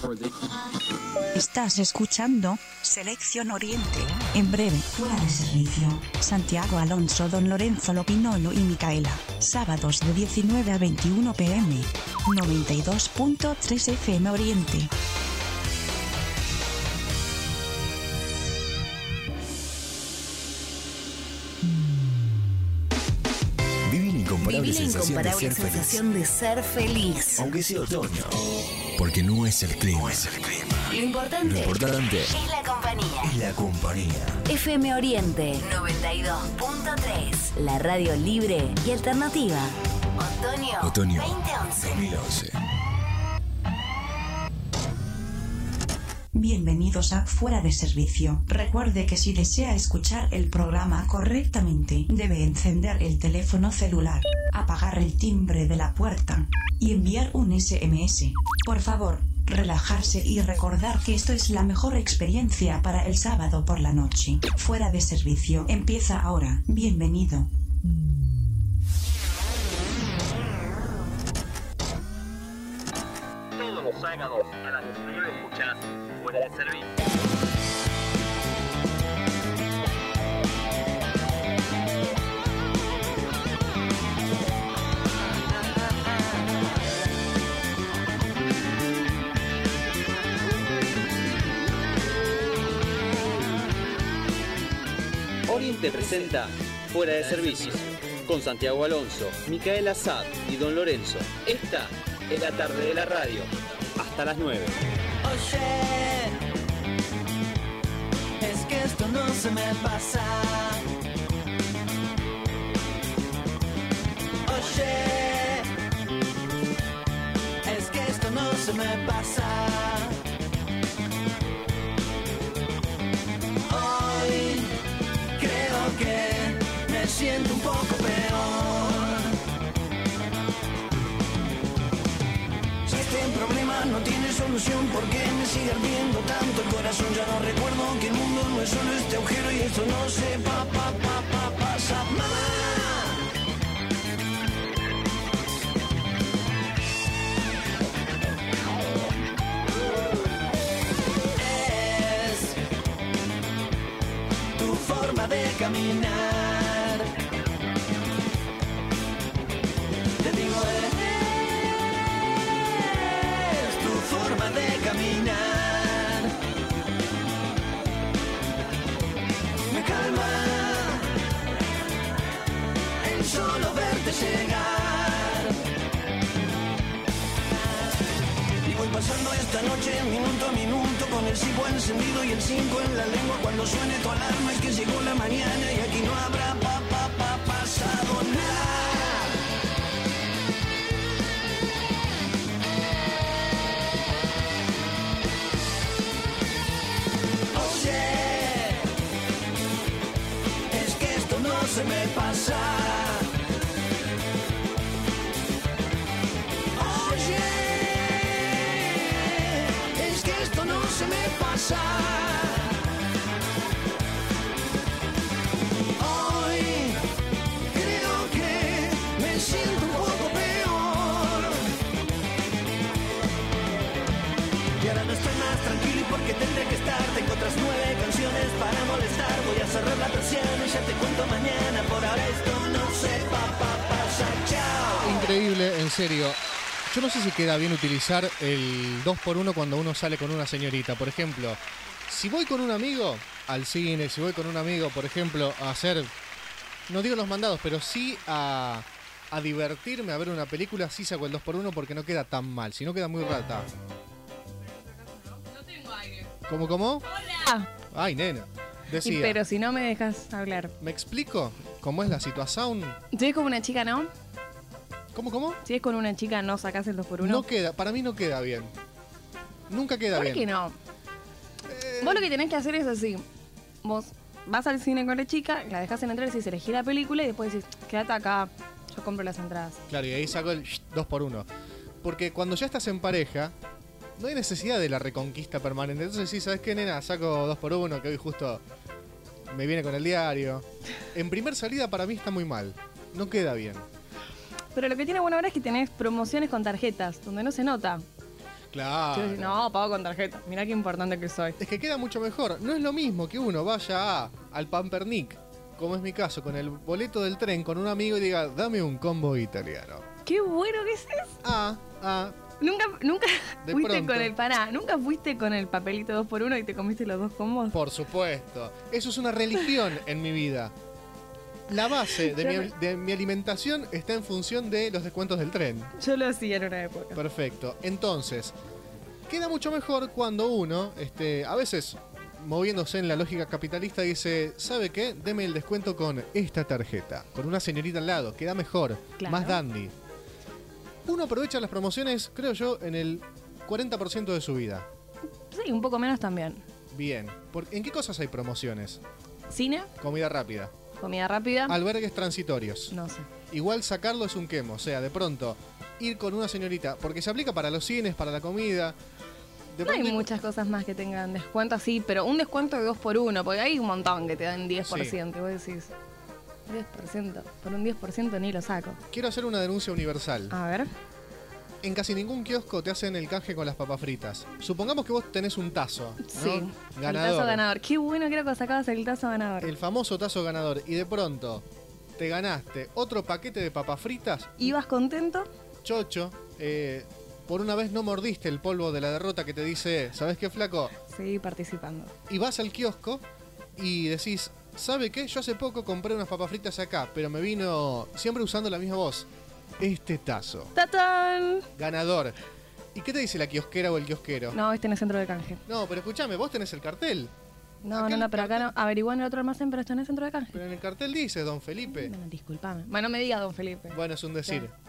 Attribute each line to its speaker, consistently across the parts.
Speaker 1: Estás escuchando Selección Oriente. En breve, fuera de servicio. Santiago Alonso, Don Lorenzo Lopinolo y Micaela. Sábados de 19 a 21 pm. 92.3 FM Oriente.
Speaker 2: Viví la incomparable sensación de ser feliz.
Speaker 3: Aunque sea otoño. Porque no es el clima.
Speaker 2: Lo importante
Speaker 3: es
Speaker 2: la compañía.
Speaker 3: la compañía.
Speaker 2: FM Oriente 92.3. La radio libre y alternativa. Otoño 2011.
Speaker 1: Bienvenidos a Fuera de Servicio. Recuerde que si desea escuchar el programa correctamente, debe encender el teléfono celular, apagar el timbre de la puerta y enviar un SMS. Por favor, relajarse y recordar que esto es la mejor experiencia para el sábado por la noche. Fuera de Servicio empieza ahora. Bienvenido.
Speaker 4: Todos los sábados a las 19 escuchás Fuera de Servicio. Oriente presenta Fuera de Servicio con Santiago Alonso, Micaela Sad y Don Lorenzo. Esta es la tarde de la radio. Hasta las 9.
Speaker 5: Oye, es que esto no se me pasa. Oye, es que esto no se me pasa. Hoy creo que me siento un poco peor. Este problema no tiene solución, ¿por qué me sigue ardiendo tanto el corazón? Ya no recuerdo que el mundo no es solo este agujero y esto no se pasa más. Es tu forma de caminar. Te digo forma de caminar me calma el solo verte llegar. Y voy pasando esta noche minuto a minuto con el cipo encendido y el 5 en la lengua. Cuando suene tu alarma es que llegó la mañana y aquí no habrá pasado nada. Se me pasa. Oye, es que esto no se me pasa. Hoy creo que me siento un poco peor. Y ahora no estoy más tranquilo y porque tendré que estar. Tengo otras 9 canciones para molestar. Voy a cerrar la persiana y ya te cuento mañana. Por ahora esto no se pasa. Chao.
Speaker 6: Increíble, en serio. Yo no sé si queda bien utilizar el 2x1 cuando uno sale con una señorita. Por ejemplo, si voy con un amigo al cine, si voy con un amigo, por ejemplo, a hacer, no digo los mandados, pero sí a divertirme, a ver una película, sí saco el 2x1 porque no queda tan mal. Si no queda muy rata.
Speaker 7: No tengo aire.
Speaker 6: ¿Cómo?
Speaker 7: ¡Hola!
Speaker 6: Ay, nena. Decía,
Speaker 7: Pero si no me dejas hablar.
Speaker 6: ¿me explico cómo es la situación?
Speaker 7: Si es con una chica, ¿no?
Speaker 6: ¿Cómo?
Speaker 7: Si es con una chica, no sacás el 2x1.
Speaker 6: No queda, para mí no queda bien. Nunca queda bien.
Speaker 7: ¿Por qué no? Vos lo que tenés que hacer es así. Vos vas al cine con la chica, la dejás en entrar y decís, elegí la película y después decís, quédate acá, yo compro las entradas.
Speaker 6: Claro, y ahí saco el 2x1. Porque cuando ya estás en pareja, no hay necesidad de la reconquista permanente. Entonces sí, ¿sabes qué, nena? Saco 2x1, que hoy justo me viene con el diario. En primer salida para mí está muy mal. No queda bien.
Speaker 7: Pero lo que tiene bueno ahora es que tenés promociones con tarjetas, donde no se nota.
Speaker 6: Claro.
Speaker 7: No, pago con tarjeta. Mirá qué importante que soy.
Speaker 6: Es que queda mucho mejor. No es lo mismo que uno vaya al Pampernick, como es mi caso, con el boleto del tren con un amigo y diga, dame un combo italiano.
Speaker 7: Qué bueno que es eso. Nunca
Speaker 6: De
Speaker 7: fuiste
Speaker 6: pronto.
Speaker 7: con el nunca fuiste con el papelito 2x1 y te comiste los 2 combos.
Speaker 6: Por supuesto. Eso es una religión en mi vida. La base de mi alimentación está en función de los descuentos del tren.
Speaker 7: Yo lo hacía en una época.
Speaker 6: Perfecto. Entonces, queda mucho mejor cuando uno, a veces moviéndose en la lógica capitalista, dice, ¿sabe qué? Deme el descuento con esta tarjeta. Con una señorita al lado. Queda mejor.
Speaker 7: Claro.
Speaker 6: Más dandy. Uno aprovecha las promociones, creo yo, en el 40% de su vida.
Speaker 7: Sí, un poco menos también.
Speaker 6: Bien. ¿En qué cosas hay promociones?
Speaker 7: ¿Cine?
Speaker 6: Comida rápida.
Speaker 7: ¿Comida rápida?
Speaker 6: Albergues transitorios.
Speaker 7: No sé.
Speaker 6: Igual sacarlo es un quemo. O sea, de pronto, ir con una señorita, porque se aplica para los cines, para la comida.
Speaker 7: No hay muchas cosas más que tengan descuento así, pero un descuento de 2x1, porque hay un montón que te dan 10%.
Speaker 6: Sí.
Speaker 7: Y vos decís, 10%, por un 10% ni lo saco.
Speaker 6: Quiero hacer una denuncia universal.
Speaker 7: A ver.
Speaker 6: En casi ningún kiosco te hacen el canje con las papas fritas. Supongamos que vos tenés un tazo, ¿no?
Speaker 7: Sí.
Speaker 6: Ganador.
Speaker 7: El tazo ganador. Qué bueno que era cuando sacabas el tazo ganador.
Speaker 6: El famoso tazo ganador. Y de pronto te ganaste otro paquete de papas fritas.
Speaker 7: ¿Ibas contento?
Speaker 6: Chocho. Por una vez no mordiste el polvo de la derrota que te dice, ¿sabés qué, flaco?
Speaker 7: Seguí participando.
Speaker 6: Y vas al kiosco y decís, ¿sabe qué? Yo hace poco compré unas papas fritas acá, pero me vino siempre usando la misma voz. Este tazo.
Speaker 7: ¡Tatán!
Speaker 6: Ganador. ¿Y qué te dice la kiosquera o el kiosquero?
Speaker 7: No, este en el centro de canje.
Speaker 6: No, pero escúchame, vos tenés el cartel.
Speaker 7: No, pero acá no. Averiguá en el otro almacén, pero está en el centro de canje.
Speaker 6: Pero en el cartel dice Don Felipe.
Speaker 7: Bueno, disculpame. Bueno, no me diga Don Felipe.
Speaker 6: Bueno, es un decir.
Speaker 7: Ya.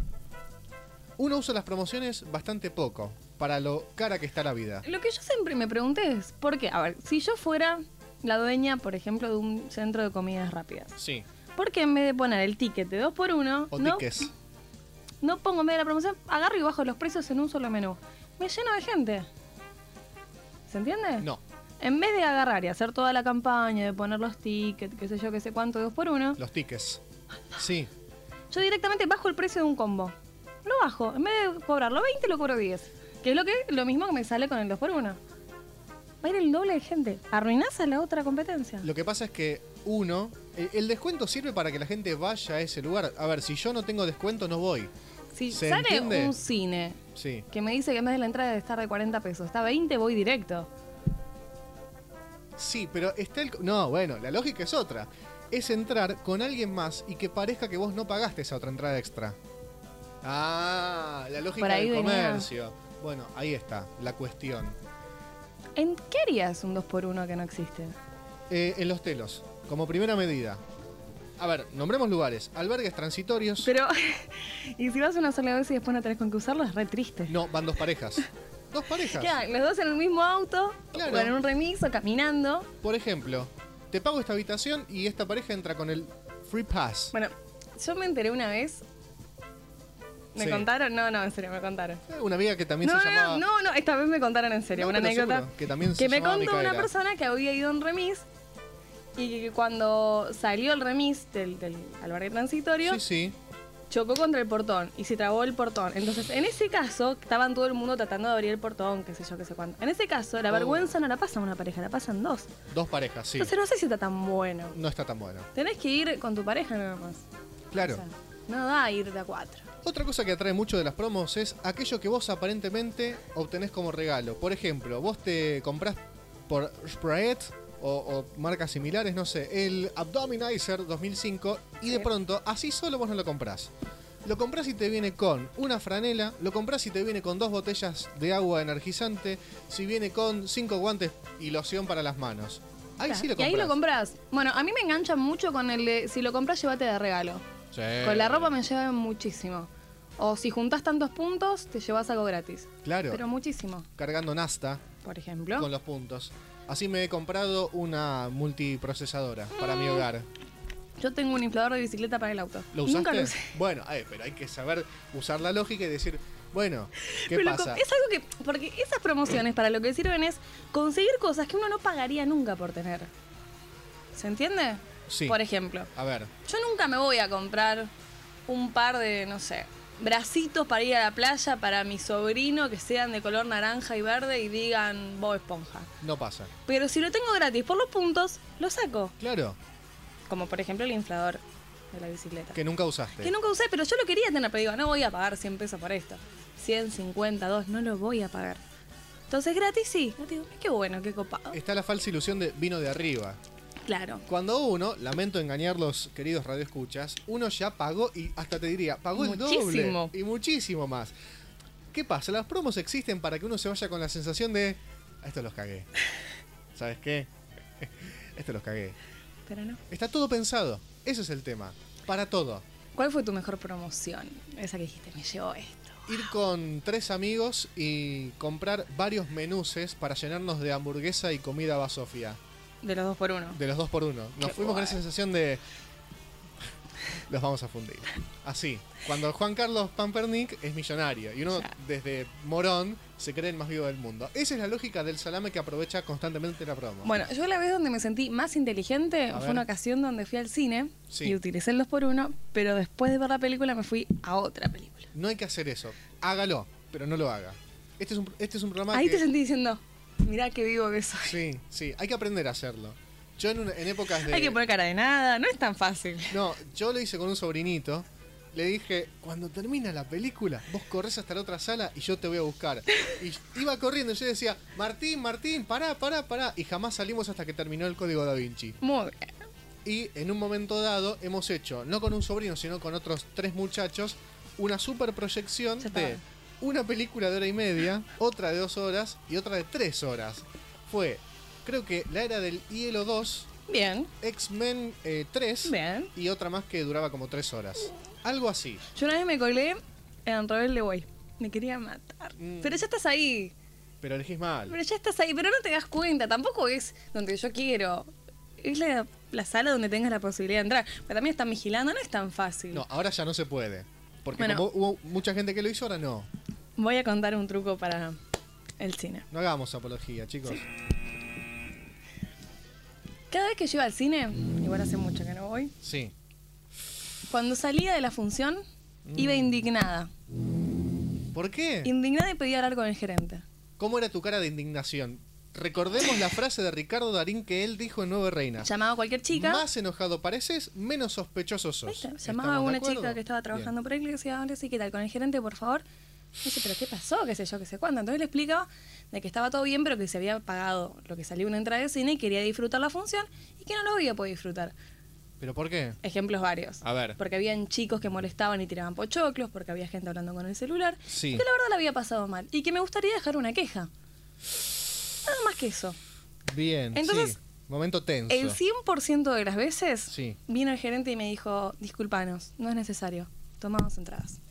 Speaker 6: Uno usa las promociones bastante poco, para lo cara que está la vida.
Speaker 7: Lo que yo siempre me pregunté es, ¿por qué? A ver, si yo fuera la dueña, por ejemplo, de un centro de comidas rápidas,
Speaker 6: Sí.
Speaker 7: ¿por qué en vez de poner el ticket de 2x1,
Speaker 6: O
Speaker 7: no,
Speaker 6: tickets.
Speaker 7: no pongo en vez de la promoción, agarro y bajo los precios en un solo menú? Me lleno de gente. ¿Se entiende?
Speaker 6: No,
Speaker 7: En vez de agarrar y hacer toda la campaña, de poner los tickets, qué sé yo, qué sé cuánto, 2x1,
Speaker 6: los tickets. Sí.
Speaker 7: yo directamente bajo el precio de un combo. Lo bajo. En vez de cobrarlo 20, lo cobro 10. Que es lo mismo que me sale con el 2x1. Va a ir el doble de gente. Arruinás a la otra competencia.
Speaker 6: Lo que pasa es que el descuento sirve para que la gente vaya a ese lugar. A ver, si yo no tengo descuento, no voy.
Speaker 7: Si
Speaker 6: ¿Se
Speaker 7: sale
Speaker 6: entiende?
Speaker 7: un cine
Speaker 6: Sí.
Speaker 7: que me dice que en vez de la entrada de estar de 40 pesos, está 20, voy directo.
Speaker 6: Sí, pero está No, bueno, la lógica es otra. Es entrar con alguien más y que parezca que vos no pagaste esa otra entrada extra. Ah, la lógica
Speaker 7: Por ahí
Speaker 6: del
Speaker 7: venía.
Speaker 6: comercio. Bueno, ahí está la cuestión.
Speaker 7: ¿En qué harías un 2x1 que no existe?
Speaker 6: En los telos, como primera medida. A ver, nombremos lugares. Albergues transitorios.
Speaker 7: Pero, y si vas una sola vez y después no tenés con qué usarlo, es re triste.
Speaker 6: No, van dos parejas. Dos parejas.
Speaker 7: Quedan los dos en el mismo auto,
Speaker 6: Claro.
Speaker 7: o en un remis o caminando.
Speaker 6: Por ejemplo, te pago esta habitación y esta pareja entra con el Free Pass.
Speaker 7: Bueno, yo me enteré una vez. ¿Me
Speaker 6: Sí.
Speaker 7: contaron? No, en serio, me contaron.
Speaker 6: Una amiga que también
Speaker 7: No,
Speaker 6: se llamaba...
Speaker 7: no, esta vez me contaron en serio,
Speaker 6: No,
Speaker 7: una
Speaker 6: pero
Speaker 7: anécdota.
Speaker 6: seguro, que también se
Speaker 7: me
Speaker 6: llamaba
Speaker 7: contó
Speaker 6: Micaela.
Speaker 7: una persona que había ido a un remis y que cuando salió el remis del albergue transitorio,
Speaker 6: Sí, sí.
Speaker 7: chocó contra el portón y se trabó el portón. Entonces, en ese caso, estaban todo el mundo tratando de abrir el portón, qué sé yo, qué sé cuánto. En ese caso, la vergüenza no la pasa a una pareja, la pasan dos.
Speaker 6: Dos parejas, sí.
Speaker 7: Entonces, no sé si está tan bueno.
Speaker 6: No está tan bueno.
Speaker 7: Tenés que ir con tu pareja nada más.
Speaker 6: Claro.
Speaker 7: O sea, no da a ir de a 4.
Speaker 6: Otra cosa que atrae mucho de las promos es aquello que vos aparentemente obtenés como regalo. Por ejemplo, vos te comprás por Sprite o marcas similares, no sé, el Abdominizer 2005 y de pronto, así solo vos no lo comprás. Lo comprás y te viene con una franela, lo comprás y te viene con 2 botellas de agua energizante, si viene con 5 guantes y loción para las manos. Ahí sí lo
Speaker 7: Y
Speaker 6: comprás.
Speaker 7: ahí lo compras. Bueno, a mí me engancha mucho con el de si lo compras, llévate de regalo.
Speaker 6: Sí.
Speaker 7: Con la ropa me lleva muchísimo. O si juntás tantos puntos, te llevas algo gratis.
Speaker 6: Claro.
Speaker 7: Pero muchísimo.
Speaker 6: Cargando nafta
Speaker 7: Por ejemplo.
Speaker 6: con los puntos. Así me he comprado una multiprocesadora para mi hogar.
Speaker 7: Yo tengo un inflador de bicicleta para el auto.
Speaker 6: ¿Lo usaste?
Speaker 7: Nunca lo usé.
Speaker 6: Bueno, pero hay que saber usar la lógica y decir, bueno, ¿qué
Speaker 7: Pero
Speaker 6: pasa?
Speaker 7: es algo que... Porque esas promociones para lo que sirven es conseguir cosas que uno no pagaría nunca por tener. ¿Se entiende?
Speaker 6: Sí.
Speaker 7: Por ejemplo,
Speaker 6: A ver,
Speaker 7: yo nunca me voy a comprar un par de, no sé, bracitos para ir a la playa para mi sobrino que sean de color naranja y verde y digan Bob Esponja.
Speaker 6: No pasa.
Speaker 7: Pero si lo tengo gratis por los puntos, lo saco.
Speaker 6: Claro.
Speaker 7: Como por ejemplo el inflador de la bicicleta.
Speaker 6: Que nunca usaste.
Speaker 7: Que nunca usé, pero yo lo quería tener, pero digo, no voy a pagar 100 pesos por esto. 100, 50, 2, no lo voy a pagar. Entonces gratis sí. Digo, qué bueno, qué copado.
Speaker 6: Está la falsa ilusión de vino de arriba.
Speaker 7: Claro.
Speaker 6: Cuando uno, lamento engañar los queridos radioescuchas, uno ya pagó y hasta te diría, pagó
Speaker 7: Muchísimo.
Speaker 6: el doble y muchísimo más. ¿Qué pasa? Las promos existen para que uno se vaya con la sensación de, esto los cagué. ¿Sabes qué? Esto los cagué.
Speaker 7: Pero no.
Speaker 6: Está todo pensado. Ese es el tema. Para todo.
Speaker 7: ¿Cuál fue tu mejor promoción? Esa que dijiste, me llevó esto.
Speaker 6: Ir con 3 amigos y comprar varios menuces para llenarnos de hamburguesa y comida basofia.
Speaker 7: De los 2x1.
Speaker 6: De los 2x1. Nos
Speaker 7: Qué
Speaker 6: fuimos con
Speaker 7: guay.
Speaker 6: esa sensación de... Los vamos a fundir. Así. Cuando Juan Carlos Pampernick es millonario y uno
Speaker 7: Ya.
Speaker 6: desde Morón se cree el más vivo del mundo. Esa es la lógica del salame que aprovecha constantemente la promo.
Speaker 7: Bueno, yo la vez donde me sentí más inteligente
Speaker 6: A
Speaker 7: fue
Speaker 6: ver.
Speaker 7: una ocasión donde fui al cine
Speaker 6: Sí.
Speaker 7: y utilicé el 2x1, pero después de ver la película me fui a otra película.
Speaker 6: No hay que hacer eso. Hágalo, pero no lo haga. Este es un programa
Speaker 7: Ahí
Speaker 6: que...
Speaker 7: te sentí diciendo, mirá qué vivo que soy.
Speaker 6: Sí, sí. Hay que aprender a hacerlo. Yo en épocas de...
Speaker 7: Hay que poner cara de nada, no es tan fácil.
Speaker 6: No, yo lo hice con un sobrinito. Le dije, cuando termina la película, vos corres hasta la otra sala y yo te voy a buscar. Y iba corriendo y yo decía, Martín, pará. Y jamás salimos hasta que terminó el Código Da Vinci.
Speaker 7: Muy bien.
Speaker 6: Y en un momento dado hemos hecho, no con un sobrino, sino con otros 3 muchachos, una super proyección
Speaker 7: Ya está.
Speaker 6: de una película de 1 hora y media, otra de 2 horas y otra de 3 horas. Fue, creo que la era del Hielo 2,
Speaker 7: Bien,
Speaker 6: X-Men 3
Speaker 7: bien.
Speaker 6: y otra más que duraba como 3 horas. Algo así.
Speaker 7: Yo una vez me colé en Rebelde Way. Me quería matar. Pero ya estás ahí.
Speaker 6: Pero elegís mal.
Speaker 7: Pero ya estás ahí. Pero no te das cuenta. Tampoco es donde yo quiero. Es la sala donde tengas la posibilidad de entrar. Pero también están vigilando. No es tan fácil.
Speaker 6: No, ahora ya no se puede. Porque
Speaker 7: Bueno.
Speaker 6: como hubo mucha gente que lo hizo, ahora no.
Speaker 7: Voy a contar un truco para el cine.
Speaker 6: No hagamos apología, chicos.
Speaker 7: Cada vez que yo iba al cine, igual hace mucho que no voy,
Speaker 6: Sí.
Speaker 7: cuando salía de la función, iba indignada.
Speaker 6: ¿Por qué?
Speaker 7: Indignada y pedía hablar con el gerente.
Speaker 6: ¿Cómo era tu cara de indignación? Recordemos la frase de Ricardo Darín que él dijo en Nueve Reinas.
Speaker 7: Llamaba a cualquier chica.
Speaker 6: Más enojado pareces, menos sospechoso
Speaker 7: Ahí
Speaker 6: sos.
Speaker 7: está,
Speaker 6: ¿Estamos
Speaker 7: llamaba a
Speaker 6: de
Speaker 7: una
Speaker 6: acuerdo?
Speaker 7: chica que estaba trabajando por ahí y le decía, ahora sí, ¿qué tal? Con el gerente, por favor. Y dice, ¿pero qué pasó? ¿Qué sé yo? ¿Qué sé cuándo? Entonces le explicaba de que estaba todo bien, pero que se había pagado lo que salía una entrada de cine y quería disfrutar la función y que no lo había podido disfrutar.
Speaker 6: ¿Pero por qué?
Speaker 7: Ejemplos varios.
Speaker 6: A ver.
Speaker 7: Porque habían chicos que molestaban y tiraban pochoclos, porque había gente hablando con el celular.
Speaker 6: Sí.
Speaker 7: Y que la verdad la había pasado mal. Y que me gustaría dejar una queja. Nada más que eso.
Speaker 6: Bien,
Speaker 7: Entonces,
Speaker 6: sí. Momento tenso.
Speaker 7: El 100% de las veces
Speaker 6: Sí.
Speaker 7: vino el gerente y me dijo, discúlpanos, no es necesario, tomamos entradas.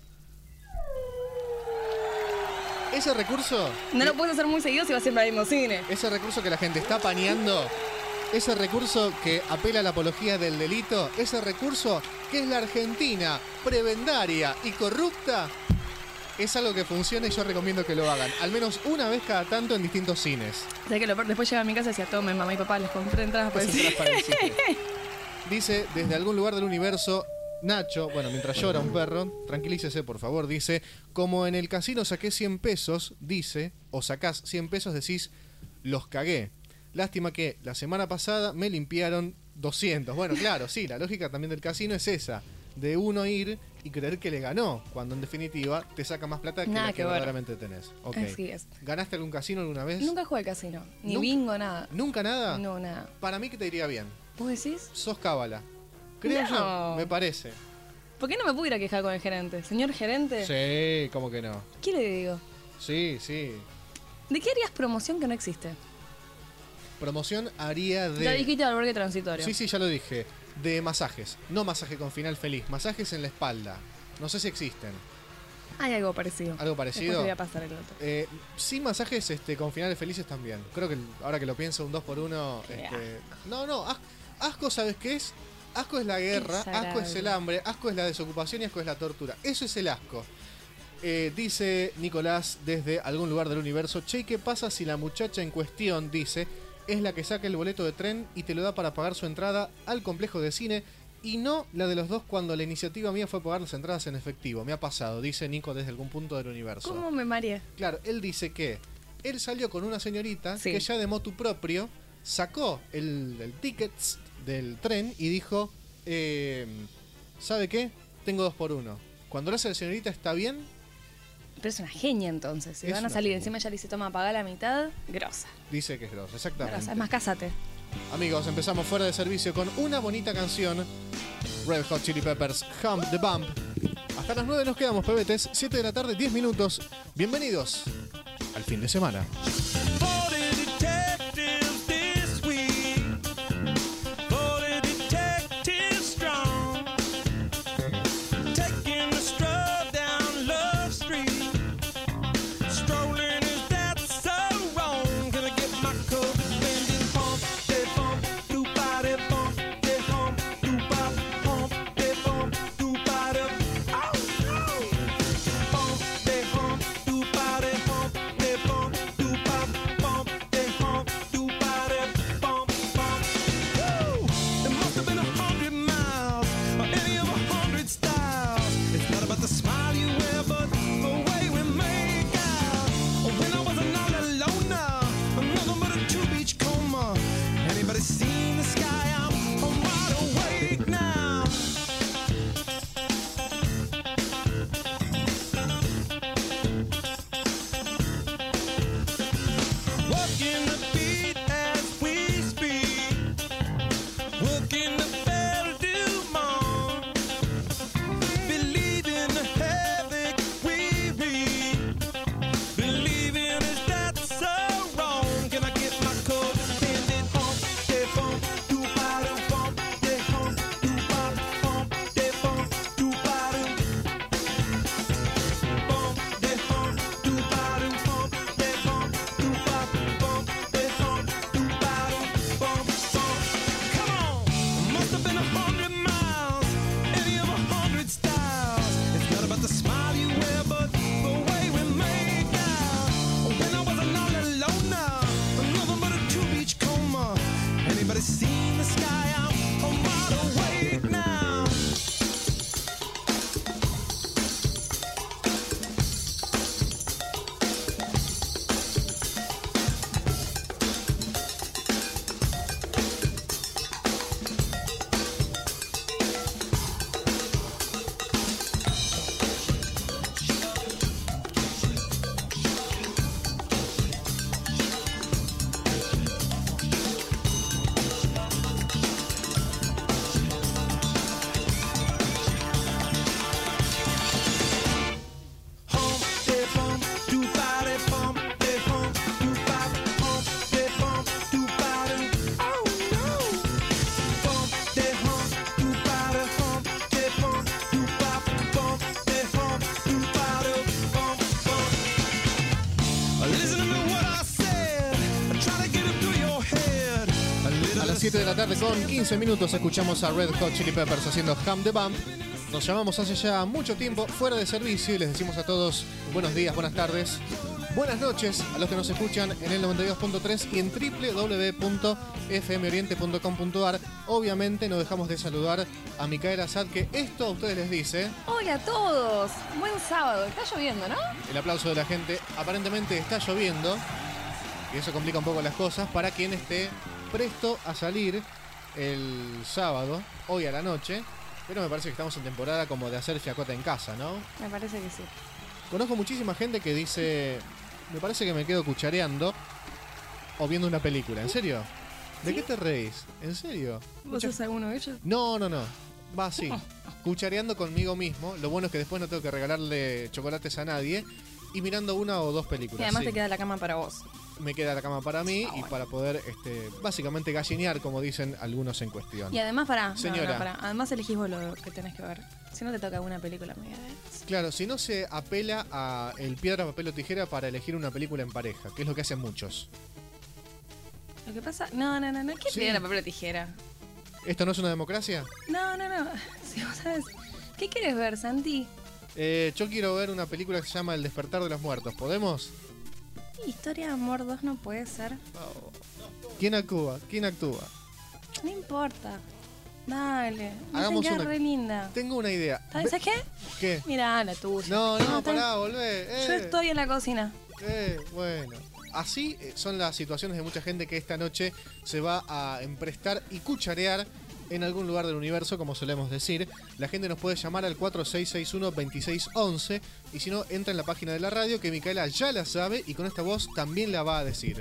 Speaker 6: Ese recurso...
Speaker 7: No lo puedes hacer muy seguido si vas siempre al mismo cine.
Speaker 6: Ese recurso que la gente está paneando, ese recurso que apela a la apología del delito, ese recurso que es la Argentina prebendaria y corrupta, es algo que funciona y yo recomiendo que lo hagan. Al menos una vez cada tanto en distintos cines.
Speaker 7: O sea que después llegaba a mi casa y decía, tomen, mamá y papá, les compré entradas por el
Speaker 6: Las
Speaker 7: cine.
Speaker 6: entradas para el cine. Dice, desde algún lugar del universo, Nacho, bueno, mientras llora un perro, tranquilícese por favor, dice, como en el casino saqué 100 pesos, dice, o sacás 100 pesos, decís, los cagué. Lástima que la semana pasada me limpiaron 200. Bueno, claro, sí, la lógica también del casino es esa, de uno ir y creer que le ganó, cuando en definitiva te saca más plata que
Speaker 7: Nada
Speaker 6: la
Speaker 7: que
Speaker 6: que
Speaker 7: ver.
Speaker 6: verdaderamente tenés. Ok.
Speaker 7: Así es.
Speaker 6: ¿Ganaste algún casino alguna vez?
Speaker 7: Nunca jugué al casino, ni
Speaker 6: ¿Nunca?
Speaker 7: bingo, nada.
Speaker 6: ¿Nunca nada?
Speaker 7: No, nada.
Speaker 6: Para mí que te iría bien.
Speaker 7: ¿Vos decís?
Speaker 6: Sos cábala. Creo
Speaker 7: No.
Speaker 6: yo, me parece.
Speaker 7: ¿Por qué no me puedo ir a quejar con el gerente? Señor gerente,
Speaker 6: Sí, ¿cómo que no?
Speaker 7: ¿qué le digo?
Speaker 6: Sí, sí.
Speaker 7: ¿De qué harías promoción que no existe?
Speaker 6: Promoción haría de...
Speaker 7: Ya dijiste albergue transitorio.
Speaker 6: Sí, sí, ya lo dije. De masajes. No masaje con final feliz. Masajes en la espalda. No sé si existen.
Speaker 7: Hay algo parecido.
Speaker 6: ¿Algo parecido?
Speaker 7: Después te voy a pasar el otro.
Speaker 6: Sí, masajes con finales felices también. Creo que ahora que lo pienso, un 2x1...
Speaker 7: Qué
Speaker 6: No, asco, ¿sabes qué es? Asco es la guerra,
Speaker 7: desagradable.
Speaker 6: asco es el hambre, asco es la desocupación y asco es la tortura. Eso es el asco. Dice Nicolás desde algún lugar del universo, che, ¿qué pasa si la muchacha en cuestión, dice, es la que saca el boleto de tren y te lo da para pagar su entrada al complejo de cine y no la de los dos cuando la iniciativa mía fue pagar las entradas en efectivo. Me ha pasado, dice Nico desde algún punto del universo.
Speaker 7: ¿Cómo me mareé?
Speaker 6: Claro, él dice que él salió con una señorita
Speaker 7: Sí.
Speaker 6: que ya de motu propio sacó el ticket del tren y dijo, ¿sabe qué? Tengo 2 por 1. Cuando lo hace la señorita está bien.
Speaker 7: Pero es una genia entonces. Si
Speaker 6: Es
Speaker 7: van a
Speaker 6: una
Speaker 7: salir
Speaker 6: genia.
Speaker 7: encima ya le dice, toma, paga la mitad, grosa.
Speaker 6: Dice que es grosso, exactamente.
Speaker 7: Grosa. Es más, cásate.
Speaker 6: Amigos, empezamos fuera de servicio con una bonita canción. Red Hot Chili Peppers, Hump the Bump. Hasta las 9 nos quedamos, pebetes. 7 de la tarde, 10 minutos. Bienvenidos al fin de semana. A las 7 de la tarde con 15 minutos escuchamos a Red Hot Chili Peppers haciendo Hump the Bump. Nos llamamos hace ya mucho tiempo fuera de servicio y les decimos a todos buenos días, buenas tardes, buenas noches a los que nos escuchan en el 92.3 y en www.fmoriente.com.ar. Obviamente no dejamos de saludar a Micaela Assad, que esto a ustedes les dice.
Speaker 7: Hola a todos, buen sábado, está lloviendo, ¿no?
Speaker 6: El aplauso de la gente. Aparentemente está lloviendo y eso complica un poco las cosas para quien esté presto a salir el sábado, hoy a la noche. Pero me parece que estamos en temporada como de hacer fiacota en casa, ¿no?
Speaker 7: Me parece que sí.
Speaker 6: Conozco muchísima gente que dice, me parece que me quedo cuchareando o viendo una película. ¿En serio? ¿De qué te reís? ¿En serio?
Speaker 7: ¿Vos sos alguno de ellos?
Speaker 6: No. Va así. Cuchareando conmigo mismo. Lo bueno es que después no tengo que regalarle chocolates a nadie. Y mirando una o dos películas.
Speaker 7: Y además
Speaker 6: sí.
Speaker 7: te queda la cama para vos.
Speaker 6: Me queda la cama para mí y para poder, básicamente gallinear, como dicen algunos en cuestión.
Speaker 7: Y además,
Speaker 6: Señora.
Speaker 7: además elegís vos lo que tenés que ver. Si no te toca alguna película media vez.
Speaker 6: Claro, si no se apela a el piedra, papel o tijera para elegir una película en pareja, que es lo que hacen muchos.
Speaker 7: Lo que pasa... No. ¿Qué
Speaker 6: Sí.
Speaker 7: piedra, papel o tijera?
Speaker 6: ¿Esto no es una democracia?
Speaker 7: No. Si vos sabes... ¿Qué quieres ver, Santi?
Speaker 6: Yo quiero ver una película que se llama El despertar de los muertos. ¿Podemos?
Speaker 7: Historia de amor 2 no puede ser.
Speaker 6: ¿Quién actúa?
Speaker 7: No importa. Dale.
Speaker 6: Hagamos
Speaker 7: Dicen que
Speaker 6: una.
Speaker 7: es re linda.
Speaker 6: Tengo una idea.
Speaker 7: ¿Sabes qué?
Speaker 6: ¿Qué?
Speaker 7: Mira, la tuya.
Speaker 6: No, pará, volvé.
Speaker 7: Yo estoy en la cocina.
Speaker 6: Bueno. Así son las situaciones de mucha gente que esta noche se va a emprestar y cucharear en algún lugar del universo, como solemos decir. La gente nos puede llamar al 4661-2611 y si no, entra en la página de la radio que Micaela ya la sabe y con esta voz también la va a decir.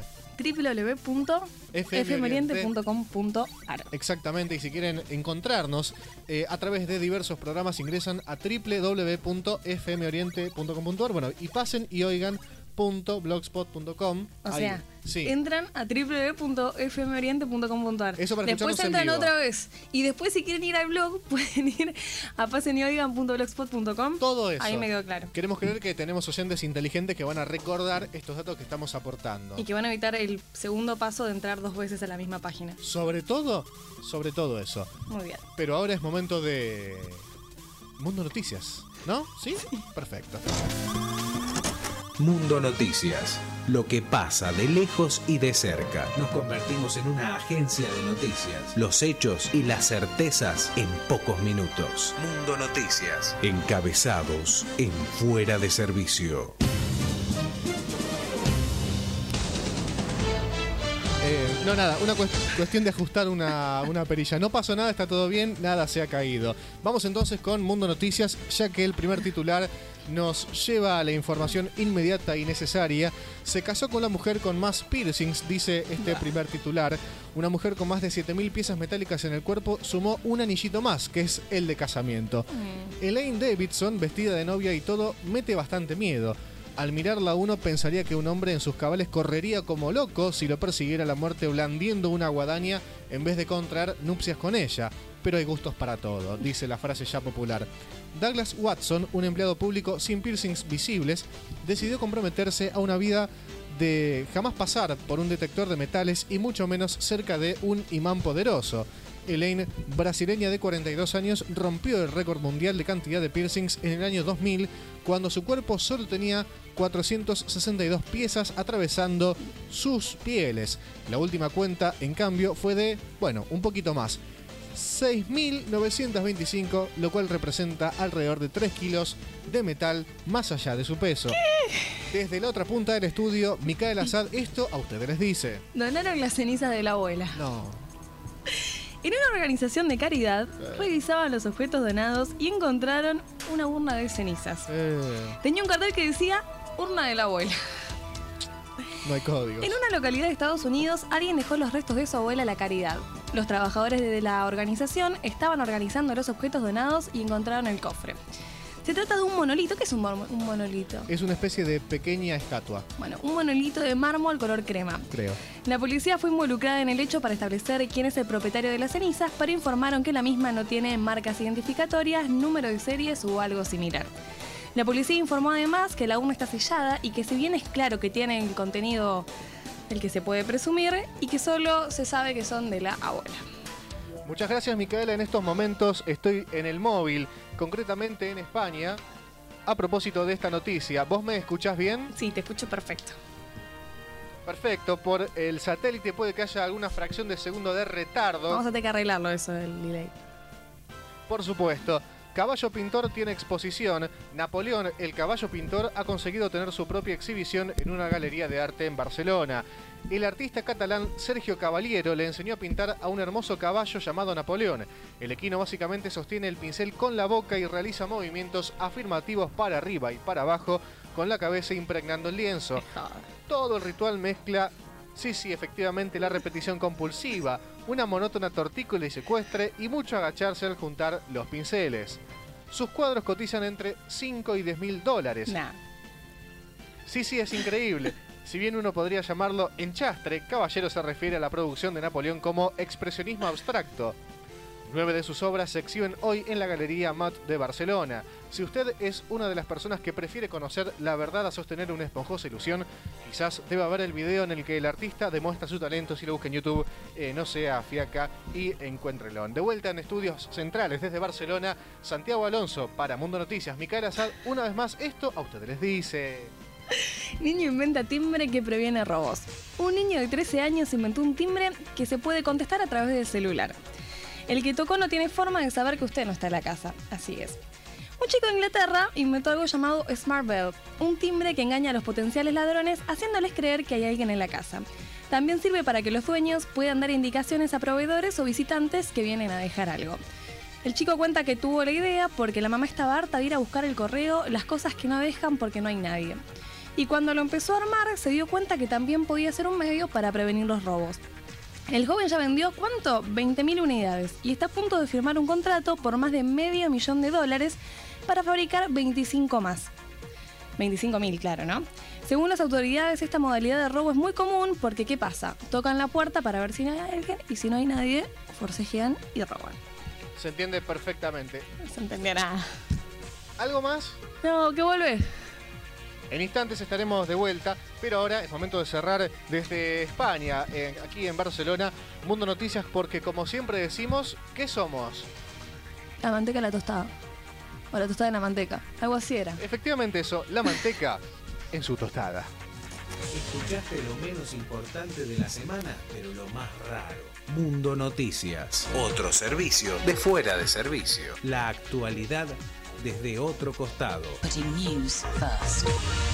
Speaker 7: www.fmoriente.com.ar.
Speaker 6: Exactamente, y si quieren encontrarnos a través de diversos programas ingresan a www.fmoriente.com.ar. Bueno, y pasen y oigan .blogspot.com.
Speaker 7: O sea,
Speaker 6: ahí, sí.
Speaker 7: entran a www.fmoriente.com.ar.
Speaker 6: Eso para
Speaker 7: después
Speaker 6: escucharnos
Speaker 7: entran
Speaker 6: en vivo.
Speaker 7: otra vez. Y después si quieren ir al blog, pueden ir a pasenyoigan.blogspot.com.
Speaker 6: Todo eso.
Speaker 7: Ahí me quedó claro.
Speaker 6: Queremos creer que tenemos oyentes inteligentes que van a recordar estos datos que estamos aportando.
Speaker 7: Y que van a evitar el segundo paso de entrar 2 veces a la misma página.
Speaker 6: Sobre todo eso.
Speaker 7: Muy bien.
Speaker 6: Pero ahora es momento de Mundo Noticias, ¿no? ¿Sí? Perfecto.
Speaker 2: Mundo Noticias. Lo que pasa de lejos y de cerca. Nos convertimos en una agencia de noticias. Los hechos y las certezas en pocos minutos. Mundo Noticias. Encabezados en Fuera de Servicio.
Speaker 6: Nada, una cuestión de ajustar una perilla. No pasó nada, está todo bien, nada se ha caído. Vamos entonces con Mundo Noticias, ya que el primer titular nos lleva a la información inmediata y necesaria. Se casó con la mujer con más piercings, dice este primer titular. Una mujer con más de 7.000 piezas metálicas en el cuerpo sumó un anillito más, que es el de casamiento. Elaine Davidson, vestida de novia y todo, mete bastante miedo. Al mirarla uno pensaría que un hombre en sus cabales correría como loco si lo persiguiera la muerte blandiendo una guadaña en vez de contraer nupcias con ella. Pero hay gustos para todo, dice la frase ya popular. Douglas Watson, un empleado público sin piercings visibles, decidió comprometerse a una vida de jamás pasar por un detector de metales y mucho menos cerca de un imán poderoso. Elaine, brasileña de 42 años, rompió el récord mundial de cantidad de piercings en el año 2000, cuando su cuerpo solo tenía 462 piezas atravesando sus pieles. La última cuenta, en cambio, fue de, un poquito más, 6.925, lo cual representa alrededor de 3 kilos de metal más allá de su peso. Desde la otra punta del estudio, Micaela Assad, esto a ustedes les dice.
Speaker 7: Donaron las cenizas de la abuela.
Speaker 6: No.
Speaker 7: En una organización de caridad, revisaban los objetos donados y encontraron una urna de cenizas. Tenía un cartel que decía, urna de la abuela.
Speaker 6: No hay códigos.
Speaker 7: En una localidad de Estados Unidos, alguien dejó los restos de su abuela a la caridad. Los trabajadores de la organización estaban organizando los objetos donados y encontraron el cofre. Se trata de un monolito. ¿Qué es un monolito?
Speaker 6: Es una especie de pequeña estatua.
Speaker 7: Bueno, un monolito de mármol color crema.
Speaker 6: Creo.
Speaker 7: La policía fue involucrada en el hecho para establecer quién es el propietario de las cenizas, pero informaron que la misma no tiene marcas identificatorias, número de series o algo similar. La policía informó además que la urna está sellada y que si bien es claro que tiene el contenido del que se puede presumir y que solo se sabe que son de la abuela.
Speaker 6: Muchas gracias, Micaela. En estos momentos estoy en el móvil, concretamente en España. A propósito de esta noticia, ¿vos me escuchás bien?
Speaker 7: Sí, te escucho perfecto.
Speaker 6: Perfecto, por el satélite puede que haya alguna fracción de segundo de retardo.
Speaker 7: Vamos a tener que arreglarlo eso del delay.
Speaker 6: Por supuesto. Caballo Pintor tiene exposición. Napoleón, el caballo pintor, ha conseguido tener su propia exhibición en una galería de arte en Barcelona. El artista catalán Sergio Caballero le enseñó a pintar a un hermoso caballo llamado Napoleón. El equino básicamente sostiene el pincel con la boca y realiza movimientos afirmativos para arriba y para abajo, con la cabeza impregnando el lienzo. Todo el ritual mezcla, sí, efectivamente, la repetición compulsiva, una monótona tortícola y secuestre y mucho agacharse al juntar los pinceles. Sus cuadros cotizan entre 5 y 10.000 dólares.
Speaker 7: Nah.
Speaker 6: Sí, es increíble. Si bien uno podría llamarlo enchastre, Caballero se refiere a la producción de Napoleón como expresionismo abstracto. 9 de sus obras se exhiben hoy en la Galería Mat de Barcelona. Si usted es una de las personas que prefiere conocer la verdad a sostener una esponjosa ilusión, quizás deba ver el video en el que el artista demuestra su talento. Si lo busca en YouTube, no sea fiaca y encuéntrelo. De vuelta en estudios centrales desde Barcelona, Santiago Alonso para Mundo Noticias. Micaela Assad, una vez más, esto a ustedes les dice.
Speaker 7: Niño inventa timbre que previene robos. Un niño de 13 años inventó un timbre que se puede contestar a través del celular. El que tocó no tiene forma de saber que usted no está en la casa. Así es. Un chico de Inglaterra inventó algo llamado Smart Bell, un timbre que engaña a los potenciales ladrones haciéndoles creer que hay alguien en la casa. También sirve para que los dueños puedan dar indicaciones a proveedores o visitantes que vienen a dejar algo. El chico cuenta que tuvo la idea porque la mamá estaba harta de ir a buscar el correo, las cosas que no dejan porque no hay nadie. Y cuando lo empezó a armar, se dio cuenta que también podía ser un medio para prevenir los robos. El joven ya vendió, ¿cuánto? 20.000 unidades y está a punto de firmar un contrato por más de $500,000 para fabricar 25 más. 25.000, claro, ¿no? Según las autoridades, esta modalidad de robo es muy común porque, ¿qué pasa? Tocan la puerta para ver si no hay alguien y si no hay nadie, forcejean y roban.
Speaker 6: Se entiende perfectamente.
Speaker 7: No se entendía nada.
Speaker 6: ¿Algo más?
Speaker 7: No, ¿qué vuelve?
Speaker 6: En instantes estaremos de vuelta, pero ahora es momento de cerrar desde España, aquí en Barcelona, Mundo Noticias, porque como siempre decimos, ¿qué somos?
Speaker 7: La manteca de la tostada. O la tostada de la manteca. Algo así era.
Speaker 6: Efectivamente eso, la manteca en su tostada.
Speaker 2: Escuchaste lo menos importante de la semana, pero lo más raro. Mundo Noticias. Otro servicio de fuera de servicio. La actualidad desde otro costado.
Speaker 1: Putting news first.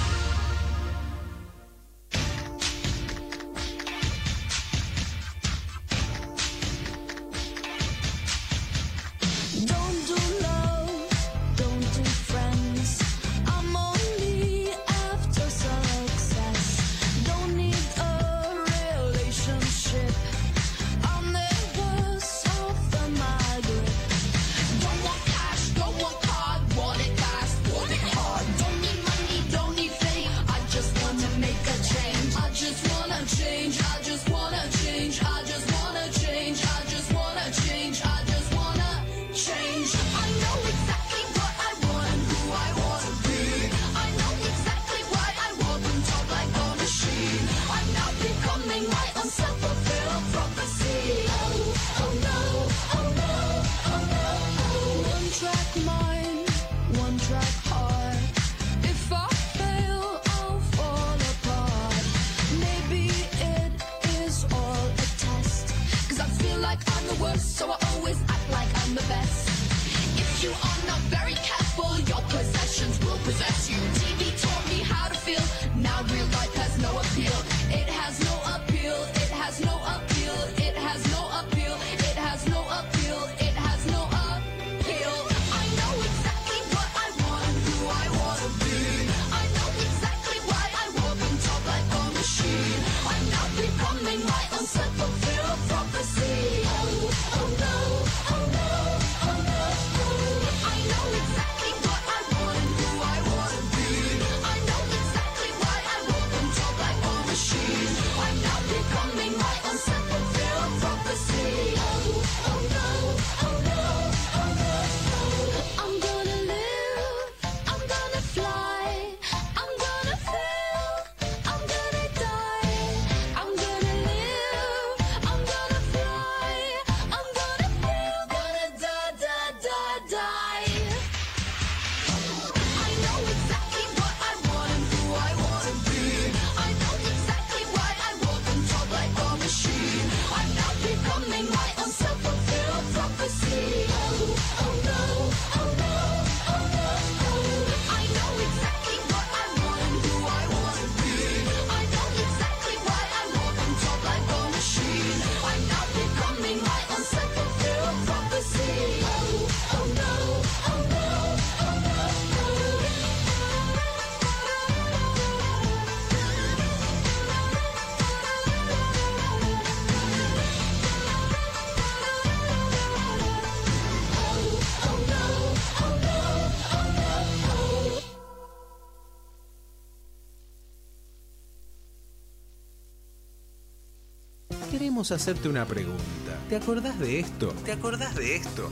Speaker 2: Queremos hacerte una pregunta. ¿Te acordás de esto? ¿Te acordás de esto?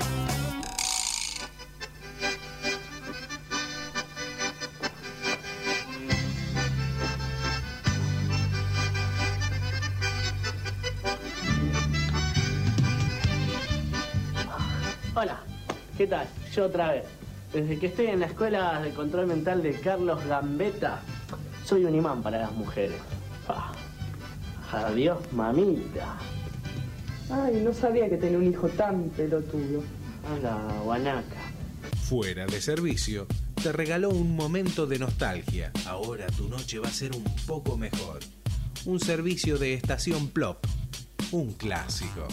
Speaker 8: Hola, ¿qué tal? Yo otra vez. Desde que estoy en la escuela de control mental de Carlos Gambetta, soy un imán para las mujeres. Adiós, mamita.
Speaker 9: Ay, no sabía que tenía un hijo tan pelotudo.
Speaker 8: Anda, guanaca.
Speaker 2: Fuera de servicio, te regaló un momento de nostalgia. Ahora tu noche va a ser un poco mejor. Un servicio de estación Plop. Un clásico.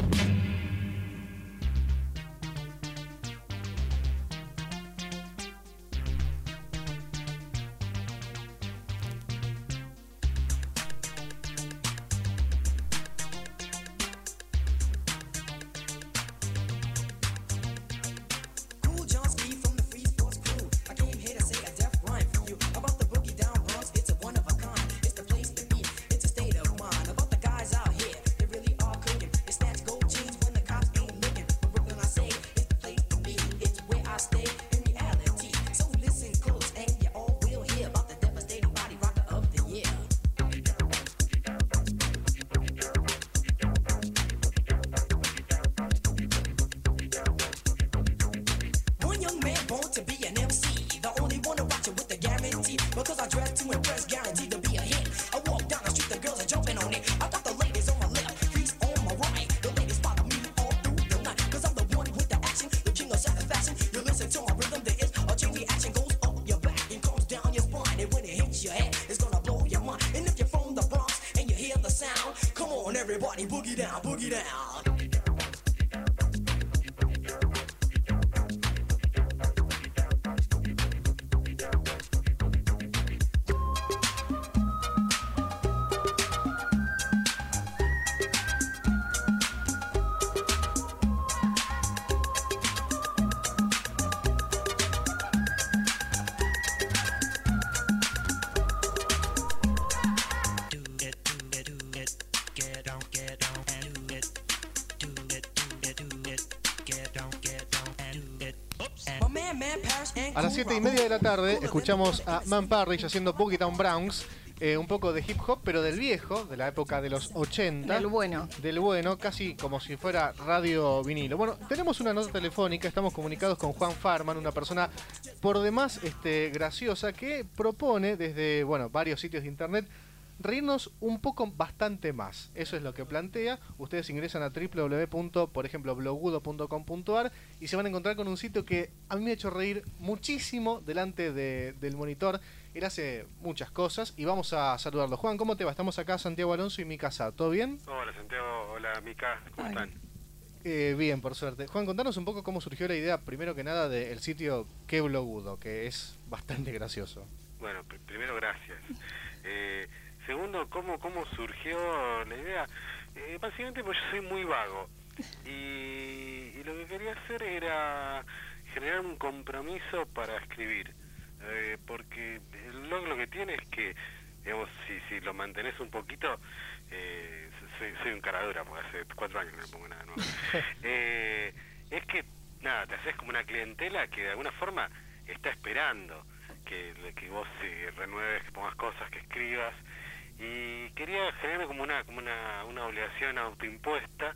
Speaker 6: A las 7:30 de la tarde escuchamos a Man Parrish haciendo Boogie Down Bronx, un poco de hip hop, pero del viejo, de la época de los 80.
Speaker 7: Del bueno.
Speaker 6: Del bueno, casi como si fuera radio vinilo. Bueno, tenemos una nota telefónica, estamos comunicados con Juan Farman, una persona por demás graciosa, que propone desde varios sitios de internet reírnos un poco bastante más. Eso es lo que plantea. Ustedes ingresan a www.blogudo.com.ar y se van a encontrar con un sitio que a mí me ha hecho reír muchísimo delante del monitor. Él hace muchas cosas y vamos a saludarlo. Juan, ¿cómo te va? Estamos acá, Santiago Alonso y Mica Sad. ¿Todo bien?
Speaker 10: Hola Santiago, hola Mica, ¿cómo están?
Speaker 6: Bien, por suerte. Juan, contanos un poco cómo surgió la idea, primero que nada, del sitio Qué Blogudo, que es bastante gracioso.
Speaker 10: Bueno, primero gracias. Segundo, ¿cómo surgió la idea? Básicamente pues yo soy muy vago y lo que quería hacer era generar un compromiso para escribir, porque el blog lo que tiene es que, digamos, si lo mantenés un poquito, soy un caradura, porque hace 4 años que no le pongo nada nuevo. Es que, nada, te haces como una clientela que de alguna forma está esperando que vos renueves, que pongas cosas, que escribas. Y quería generar como una obligación autoimpuesta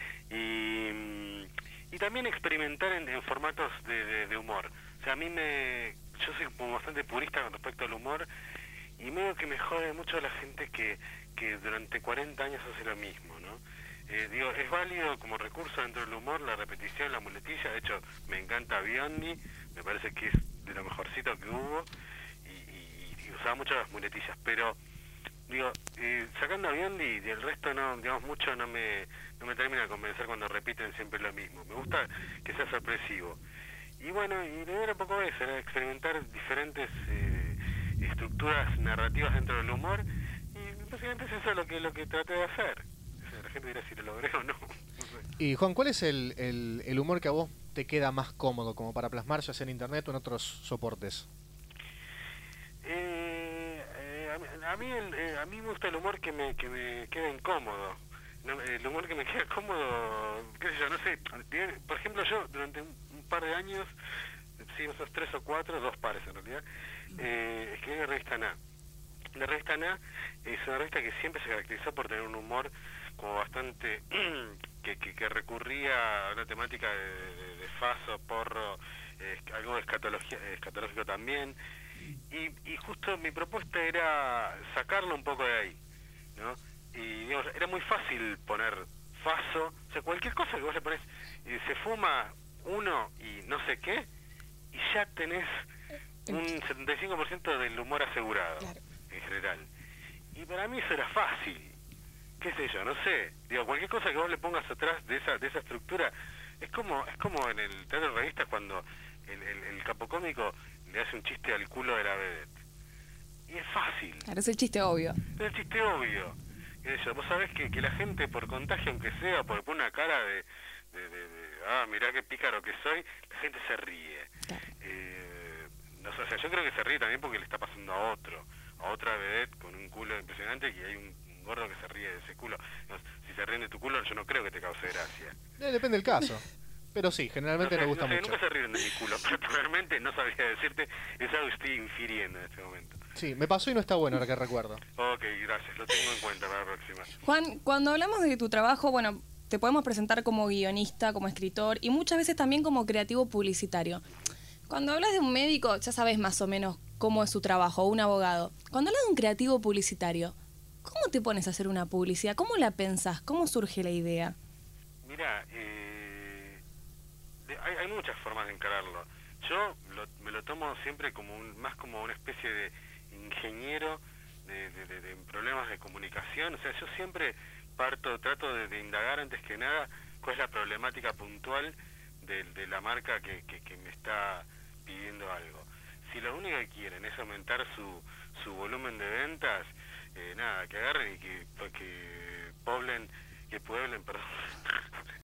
Speaker 10: y también experimentar en formatos de humor. O sea, yo soy como bastante purista con respecto al humor y medio que me jode mucho la gente que durante 40 años hace lo mismo, ¿no? Digo, es válido como recurso dentro del humor la repetición, la muletilla. De hecho, me encanta Biondi, me parece que es de lo mejorcito que hubo y usaba mucho las muletillas, pero digo, sacando a Biondi, y el resto no, digamos, mucho no me termina de convencer cuando repiten siempre lo mismo. Me gusta que sea sorpresivo. Y bueno, y la idea era un poco eso, era experimentar diferentes estructuras narrativas dentro del humor, y básicamente es eso lo que traté de hacer. O sea, la gente dirá si lo logré o no. No sé.
Speaker 6: Y Juan, ¿cuál es el humor que a vos te queda más cómodo como para plasmar, ya sea en internet o en otros soportes?
Speaker 10: A mí me gusta el humor que me queda incómodo. No, el humor que me queda cómodo, qué sé yo, no sé. Por ejemplo, yo durante un par de años, sí, esos 3 o 4, 2 pares en realidad, escribí la revista Na. La revista Na es una revista que siempre se caracterizó por tener un humor como bastante que recurría a una temática de faso, porro, algo escatológico también. Y justo mi propuesta era sacarlo un poco de ahí, ¿no? Y digamos, era muy fácil poner faso, o sea, cualquier cosa que vos le pones, se fuma uno y no sé qué, y ya tenés un 75% del humor asegurado, en general. Y para mí eso era fácil, qué sé yo, no sé, digo, cualquier cosa que vos le pongas atrás de esa estructura, es como en el teatro de revistas cuando el capocómico le hace un chiste al culo de la vedette. Y es fácil.
Speaker 7: Claro, es el chiste obvio.
Speaker 10: Es el chiste obvio. Vos sabés que la gente por contagio, aunque sea, por poner una cara de mirá qué pícaro que soy, la gente se ríe.
Speaker 7: Claro.
Speaker 10: O sea, yo creo que se ríe también porque le está pasando a otra vedette con un culo impresionante, y hay un gordo que se ríe de ese culo. No, si se ríen de tu culo, yo no creo que te cause gracia.
Speaker 6: Depende del caso. Pero sí, generalmente me gusta mucho.
Speaker 10: Nunca se ríen de mi culo, particularmente no sabría decirte, es algo que estoy infiriendo en este momento.
Speaker 6: Sí, me pasó y no está bueno, ahora que recuerdo.
Speaker 10: Ok, gracias, lo tengo en cuenta para la próxima.
Speaker 7: Juan, cuando hablamos de tu trabajo, bueno, te podemos presentar como guionista, como escritor y muchas veces también como creativo publicitario. Cuando hablas de un médico, ya sabes más o menos cómo es su trabajo, o un abogado. Cuando hablas de un creativo publicitario, ¿cómo te pones a hacer una publicidad? ¿Cómo la pensás? ¿Cómo surge la idea?
Speaker 10: Mira, hay muchas formas de encararlo. Yo me lo tomo siempre como más como una especie de ingeniero de problemas de comunicación. O sea, yo siempre trato de indagar antes que nada cuál es la problemática puntual de la marca que me está pidiendo algo. Si lo único que quieren es aumentar su volumen de ventas, nada, que agarren y que pueblen, perdón.